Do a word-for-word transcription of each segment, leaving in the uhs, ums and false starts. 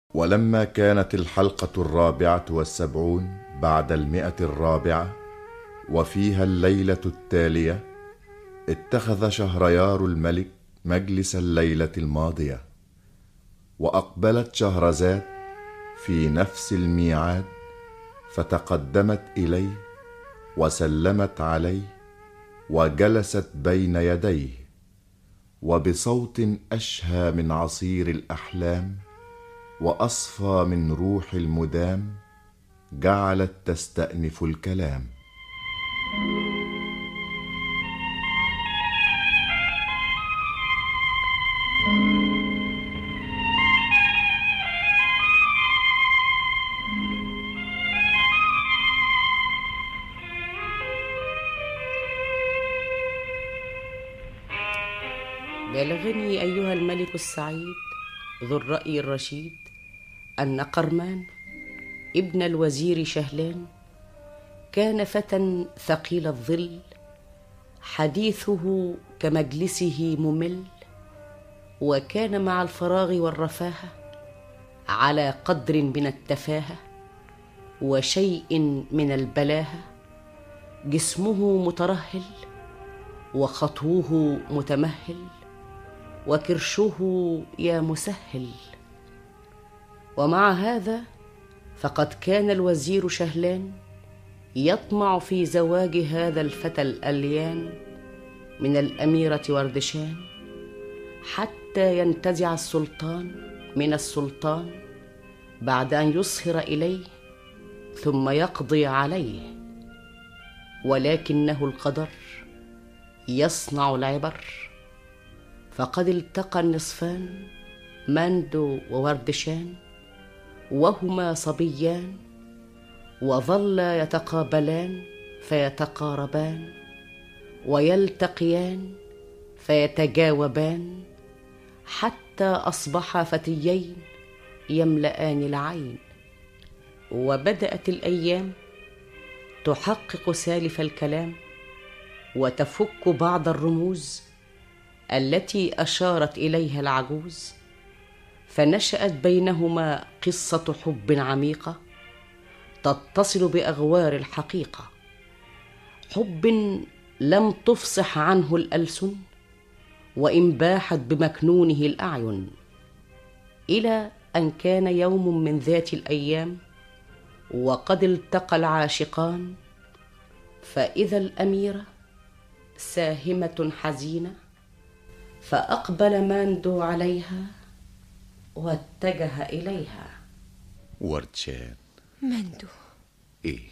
ولما كانت الحلقة الرابعة والسبعون بعد المئة الرابعة وفيها الليلة التالية، اتخذ شهريار الملك مجلس الليلة الماضية، وأقبلت شهرزاد في نفس الميعاد، فتقدمت إليه وسلمت عليه وجلست بين يديه، وبصوت أشهى من عصير الأحلام وأصفى من روح المدام جعلت تستأنف الكلام. بلغني أيها الملك السعيد ذو الرأي الرشيد أن قرمان ابن الوزير شهلان كان فتى ثقيل الظل، حديثه كمجلسه ممل، وكان مع الفراغ والرفاهة على قدر من التفاهة وشيء من البلاهة، جسمه مترهل وخطوه متمهل وكرشه يا مسهل. ومع هذا فقد كان الوزير شهلان يطمع في زواج هذا الفتى الأليان من الأميرة وردشان، حتى ينتزع السلطان من السلطان بعد أن يصهر إليه ثم يقضي عليه. ولكنه القدر يصنع العبر، فقد التقى النصفان ماندو ووردشان وهما صبيان، وظلا يتقابلان فيتقاربان ويلتقيان فيتجاوبان، حتى أصبحا فتيين يملآن العين. وبدأت الأيام تحقق سالف الكلام وتفك بعض الرموز التي أشارت إليها العجوز، فنشأت بينهما قصة حب عميقة تتصل بأغوار الحقيقة، حب لم تفصح عنه الألسن وإن باحت بمكنونه الأعين. إلى أن كان يوم من ذات الأيام وقد التقى العاشقان، فإذا الأميرة ساهمة حزينة، فأقبل ماندو عليها واتجه إليها. وردشان. ماندو. إيه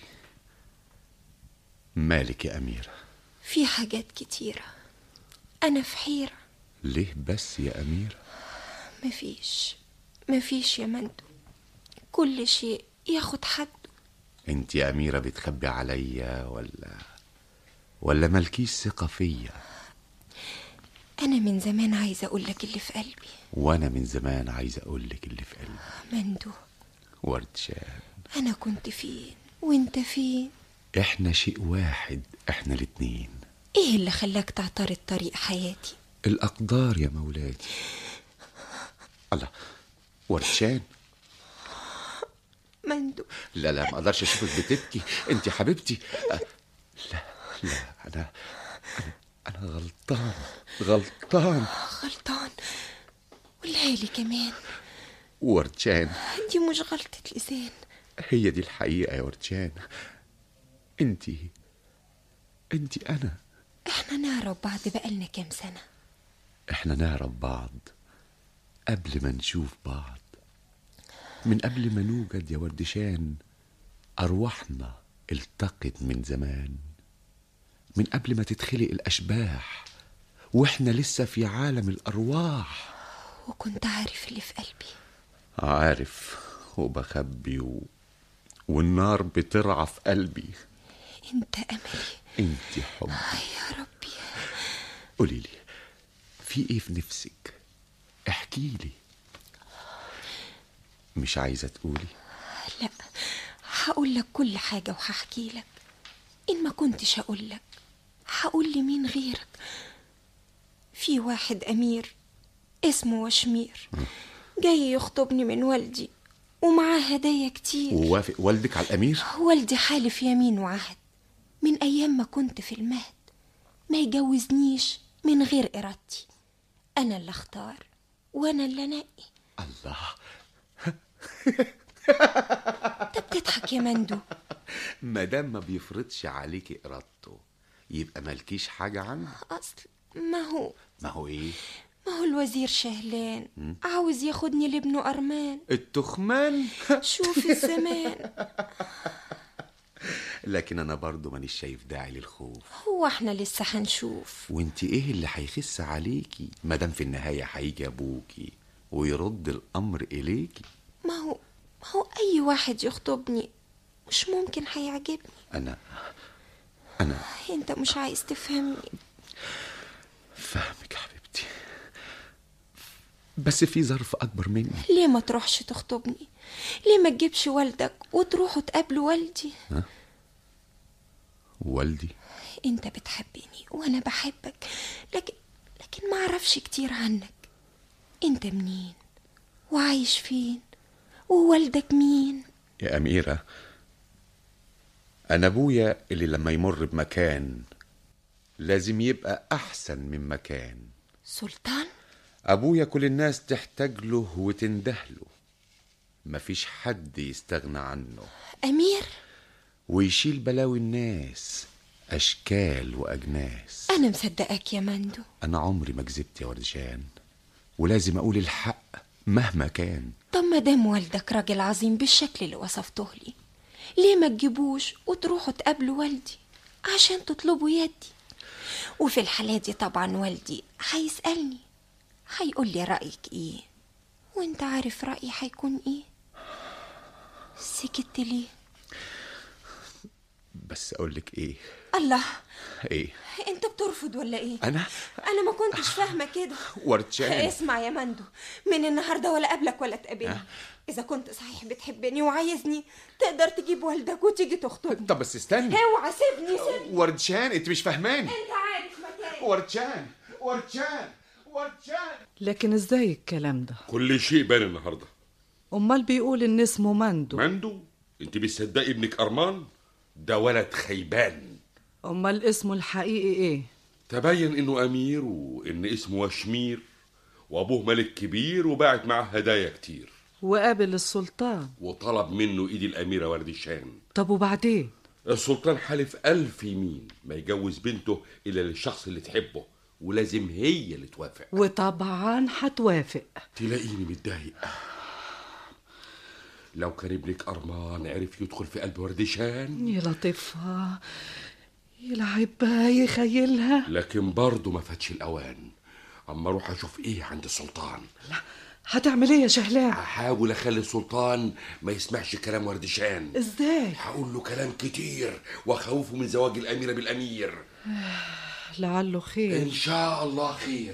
مالك يا أميرة؟ في حاجات كتيرة، أنا في حيرة. ليه بس يا أميرة؟ مفيش مفيش يا ماندو، كل شيء ياخد حده. انت يا أميرة بتخبي عليا ولا ولا مالكيش ثقة فيا؟ أنا من زمان عايزة أقولك اللي في قلبي. وأنا من زمان عايزة أقولك اللي في قلبي. ماندو. وردشان. أنا كنت فين وإنت فين؟ إحنا شيء واحد، إحنا الاتنين. إيه اللي خلاك تعترض طريق حياتي؟ الأقدار يا مولاتي. الله، وردشان. ماندو. لا لا، ما أقدرش أشوفك بتبكي، أنت حبيبتي. أه لا لا، أنا أنا أنا غلطان غلطان غلطان قولها لي كمان. وردشان، دي مش غلطة لسان، هي دي الحقيقة يا وردشان. انتي انتي أنا. احنا نعرف بعض بقالنا كام سنة؟ احنا نعرف بعض قبل ما نشوف بعض، من قبل ما نوجد يا وردشان. أرواحنا التقت من زمان، من قبل ما تتخلق الأشباح، وإحنا لسه في عالم الأرواح. وكنت عارف اللي في قلبي. عارف وبخبي و... والنار بترعى في قلبي. انت أملي، انت حبي يا ربي. قوليلي، في ايه في نفسك؟ احكيلي. مش عايزة تقولي؟ لا، هقول لك كل حاجة وهحكي لك. إن ما كنتش هقول لك هقول لي مين غيرك. في واحد أمير اسمه وشمير جاي يخطبني من والدي ومعاه هدايا كتير. ووافق والدك على الأمير؟ والدي حالف يمين وعهد من أيام ما كنت في المهد ما يجوزنيش من غير إرادتي. أنا اللي اختار وأنا اللي أنقي. الله. أنت بتضحك يا مندو. مادام ما بيفرضش عليكي إرادته يبقى مالكيش حاجة عنه. أصل ما هو ما هو إيه؟ ما هو الوزير شهلان عاوز ياخدني لابنه أرمان التخمان. شوف الزمان. لكن أنا برضو مانيش شايف داعي للخوف. هو احنا لسه هنشوف. وانت ايه اللي هيخس عليكي مادام في النهاية هيجي أبوكي ويرد الأمر إليكي؟ ما هو ما هو أي واحد يخطبني مش ممكن هيعجبني. أنا أنا انت مش عايز تفهمني. فاهمك يا حبيبتي، بس في ظرف أكبر مني. ليه ما تروحش تخطبني؟ ليه ما تجيبش والدك وتروحوا تقابلوا والدي؟ ها؟ والدي؟ انت بتحبني وانا بحبك، لكن لكن ما اعرفش كتير عنك. انت منين وعايش فين ووالدك مين؟ يا أميرة، أنا أبويا اللي لما يمر بمكان لازم يبقى أحسن من مكان. سلطان؟ أبويا كل الناس تحتاج له وتندهله، مفيش حد يستغنى عنه. أمير؟ ويشيل بلاوي الناس أشكال وأجناس. أنا مصدقك يا مندو. أنا عمري ما كذبت يا وردشان، ولازم أقول الحق مهما كان. طب ما دام والدك راجل عظيم بالشكل اللي وصفته لي، ليه ما تجيبوش وتروحوا تقابلوا والدي عشان تطلبوا يدي؟ وفي الحالة دي طبعا والدي هيسألني، هيقول لي رأيك ايه، وانت عارف رأيي هيكون ايه. سكت ليه؟ بس أقولك ايه؟ الله، ايه؟ انت بترفض ولا ايه؟ أنا؟ انا ما كنتش فاهمة كده. وردشان، اسمع يا مندو، من النهاردة ولا قبلك ولا تقابلني. إذا كنت صحيح بتحبني وعايزني تقدر تجيب والدك وتيجي تخطبني. طب بس استني. اوعى سيبني سيبني. وردشان انت مش فاهماني. انت عارف مكاني. وردشان وردشان وردشان. لكن ازاي الكلام ده؟ كل شيء بان النهارده. امال بيقول ان اسمه مندو. مندو؟ انت بتصدقي ابنك ارمان؟ ده ولد خيبان. امال اسمه الحقيقي ايه؟ تبين انه امير وان اسمه وشمير، وابوه ملك كبير وباعت معاه هدايا كتير، وقابل السلطان وطلب منه ايد الاميره وردشان. طب وبعدين؟ السلطان حلف الف يمين ما يجوز بنته الا للشخص اللي تحبه، ولازم هي اللي توافق. وطبعا هتوافق. تلاقيني متضايق. لو كان ابنك ارمان عرف يدخل في قلب وردشان يلطفها يلعبها يخيلها. لكن برضه ما فاتش الاوان. اما اروح اشوف ايه عند السلطان. لا، هتعمل ايه يا شهلان؟ هحاول اخلي السلطان ما يسمعش كلام وردشان. ازاي؟ هقول له كلام كتير واخوفه من زواج الاميره بالامير. لعله خير. ان شاء الله خير.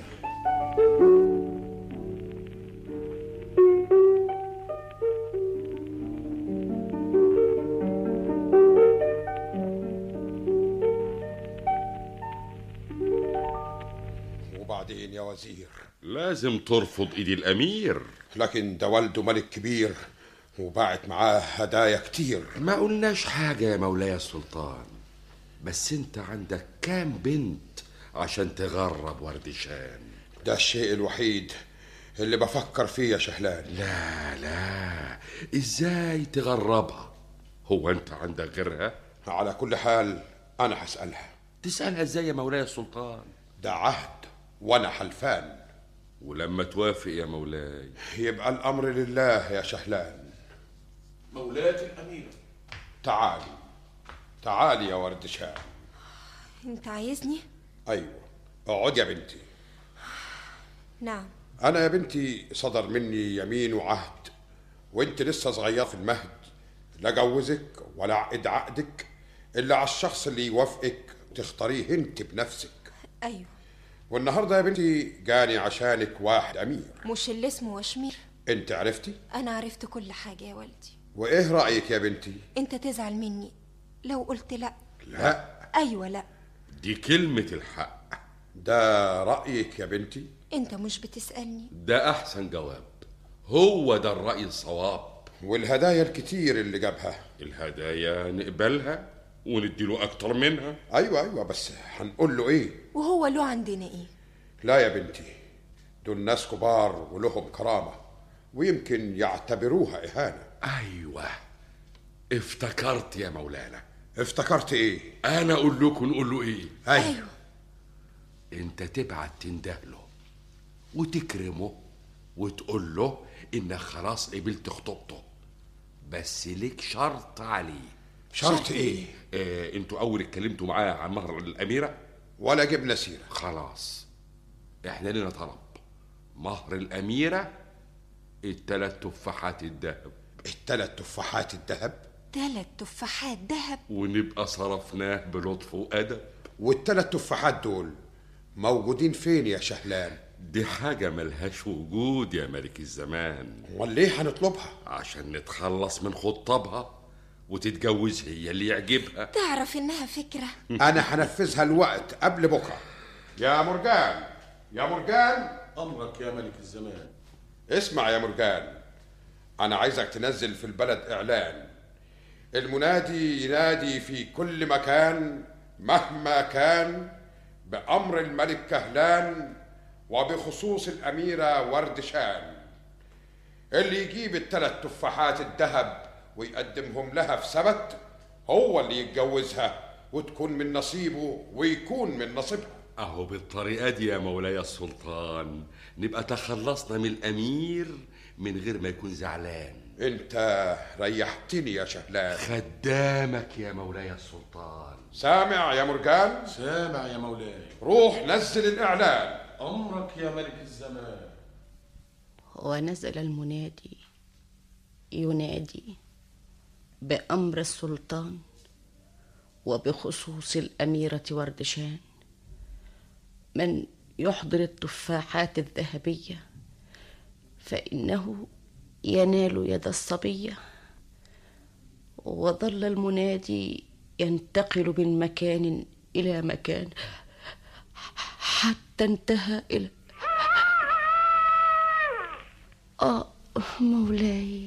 وبعدين يا وزير؟ لازم ترفض ايد الامير. لكن ده والده ملك كبير وباعت معاه هدايا كتير. ما قلناش حاجة يا مولاي السلطان، بس انت عندك كام بنت عشان تغرب وردشان؟ ده الشيء الوحيد اللي بفكر فيه يا شهلان. لا لا، ازاي تغربها؟ هو انت عندك غيرها؟ على كل حال انا هسألها. تسألها ازاي يا مولاي السلطان؟ ده عهد وانا حلفان. ولما توافق يا مولاي يبقى الامر لله يا شهلان. مولاة الاميرة، تعالي تعالي يا وردشان. انت عايزني؟ ايوه، اقعد يا بنتي. نعم. انا يا بنتي صدر مني يمين وعهد وانت لسه صغير في المهد، لا جوزك ولا عقد عقدك الا على الشخص اللي يوافقك تختاريه انت بنفسك. ايوه. والنهارده يا بنتي جاني عشانك واحد امير. مش اللي اسمه وشمير؟ انت عرفتي؟ انا عرفت كل حاجه يا والدي. وايه رايك يا بنتي؟ انت تزعل مني لو قلت لا؟ لا. ايوه لا. دي كلمة الحق. ده رايك يا بنتي؟ انت مش بتسالني؟ ده احسن جواب، هو ده الرأي الصواب. والهدايا الكتير اللي جابها. الهدايا نقبلها ونديله أكتر منها. أيوة أيوة، بس هنقول له إيه؟ وهو له عندنا إيه؟ لا يا بنتي، دول ناس كبار ولهم كرامة، ويمكن يعتبروها إهانة. أيوة افتكرت يا مولانا. افتكرت إيه؟ أنا أقول لكم نقول له إيه؟ أيوة, أيوة. أنت تبعت تندهله وتكرمه وتقول له إنك خلاص قبلت خطوبته، بس ليك شرط عليه. شرط إيه؟ آه، انتوا أول اتكلمتوا معاه عن مهر الأميرة ولا جبنا سيرة. خلاص احنا لنا طلب، مهر الأميرة التلات تفاحات الذهب. التلات تفاحات الذهب؟ تلات تفاحات ذهب؟ ونبقى صرفناه بلطف وأدب. والتلات تفاحات دول موجودين فين يا شهلان؟ دي حاجة ملهاش وجود يا ملك الزمان. وليه هنطلبها؟ عشان نتخلص من خطابها وتتجوز هي اللي يعجبها. تعرف إنها فكرة. أنا هنفذها الوقت قبل بكرة. يا مرجان، يا مرجان. أمرك يا ملك الزمان. اسمع يا مرجان، أنا عايزك تنزل في البلد إعلان، المنادي ينادي في كل مكان مهما كان بأمر الملك كهلان وبخصوص الأميرة وردشان. اللي يجيب الثلاث تفاحات الذهب ويقدمهم لها في سبت هو اللي يتجوزها وتكون من نصيبه ويكون من نصيبها. أهو بالطريقة دي يا مولاي السلطان نبقى تخلصنا من الأمير من غير ما يكون زعلان. انت ريحتني يا شهلان. خدامك يا مولاي السلطان. سامع يا مرجان؟ سامع يا مولاي. روح نزل الإعلان. أمرك يا ملك الزمان. ونزل المنادي ينادي بأمر السلطان وبخصوص الأميرة وردشان، من يحضر التفاحات الذهبية فإنه ينال يد الصبية. وظل المنادي ينتقل من مكان إلى مكان حتى انتهى إلى آه مولاي.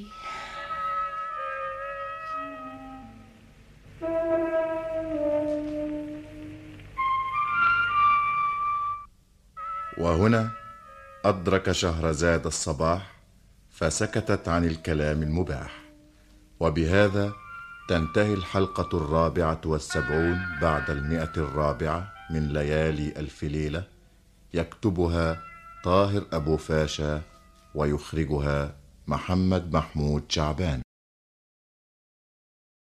وهنا أدرك شهرزاد الصباح فسكتت عن الكلام المباح. وبهذا تنتهي الحلقة الرابعة والسبعون بعد المئة الرابعة من ليالي ألف ليلة. يكتبها طاهر أبو فاشا ويخرجها محمد محمود شعبان.